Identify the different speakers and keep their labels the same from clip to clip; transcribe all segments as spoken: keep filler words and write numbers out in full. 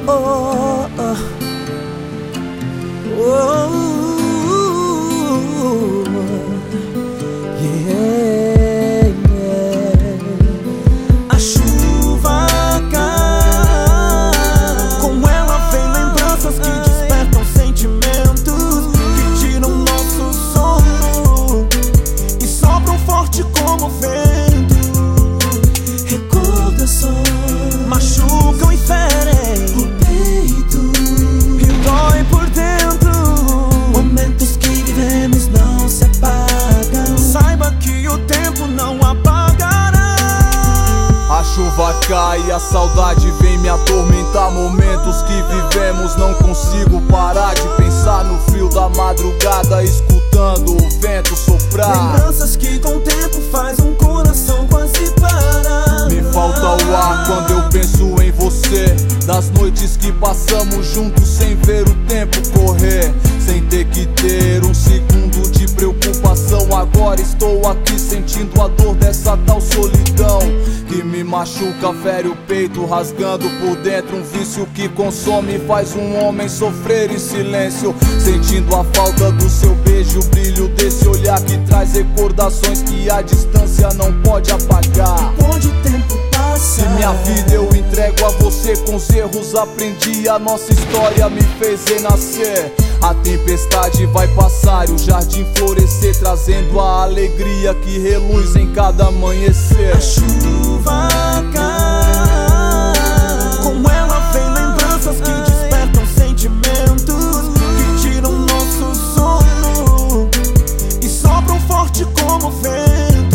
Speaker 1: oh, oh. Oh, yeah, yeah. A chuva cai, com ela vem lembranças que despertam sentimentos, que tiram nosso sono e sopram forte como vento. Recordações machucam e ferem o peito e dói por dentro. Momentos que vivemos não se apagam. Saiba que o tempo não apagará.
Speaker 2: A chuva cai e a saudade vem me atormentar. Momentos que vivemos não consigo parar de pensar no frio da madrugada, escutando o vento soprar.
Speaker 1: Lembranças que com o tempo faz um coração quase parar.
Speaker 2: Me falta o ar quando eu penso em você, nas noites que passamos juntos sem ver o tempo correr, sem ter que ter um segundo de preocupação. Agora estou aqui sentindo a dor dessa tal solidão que me machuca, fere o peito, rasgando por dentro. Um vício que consome e faz um homem sofrer em silêncio, sentindo a falta do seu beijo, o brilho desse olhar que traz recordações que a distância não pode apagar.
Speaker 1: Onde o tempo passa,
Speaker 2: se minha vida eu entrego a você, com os erros aprendi, a nossa história me fez renascer. A tempestade vai passar e o jardim florescer, trazendo a alegria que reluz em cada amanhecer.
Speaker 1: A chuva cai, com ela vem lembranças que despertam sentimentos, que tiram nosso sono e sopram forte como vento.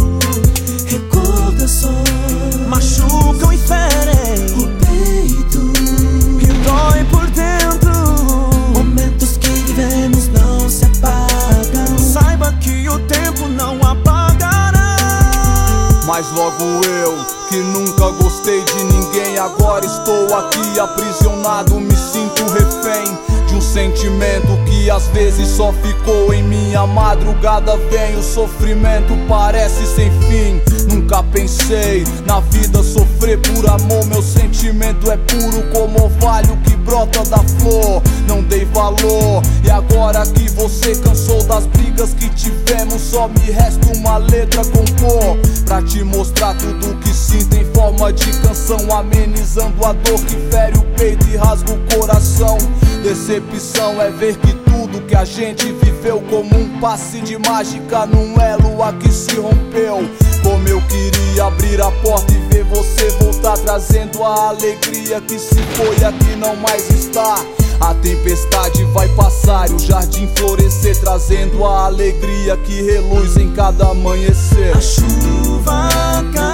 Speaker 1: Recordações machucam e ferem o peito e dói por dentro. Momentos que vivemos não se apagam. Saiba que o tempo não apagará.
Speaker 2: Mas logo eu, que nunca gostei de ninguém, agora estou aqui aprisionado, me sinto refém de um sentimento que às vezes só ficou em mim. A madrugada vem, o sofrimento parece sem fim. Nunca pensei na vida sofrer por amor, meu sentimento é puro como orvalho que brota da flor. Não dei valor e agora que você cansou das brigas que tivemos, só me resta uma letra a compor, pra te mostrar tudo que sinto em forma de canção, amenizando a dor que fere o peito e rasga o coração. Decepção é ver que tudo que a gente viveu como um passe de mágica num elo aqui se rompeu. Como eu queria abrir a porta e ver você voltar, trazendo a alegria que se foi aqui não mais está. A tempestade vai passar e o jardim florescer, trazendo a alegria que reluz em cada amanhecer.
Speaker 1: A chuva cai,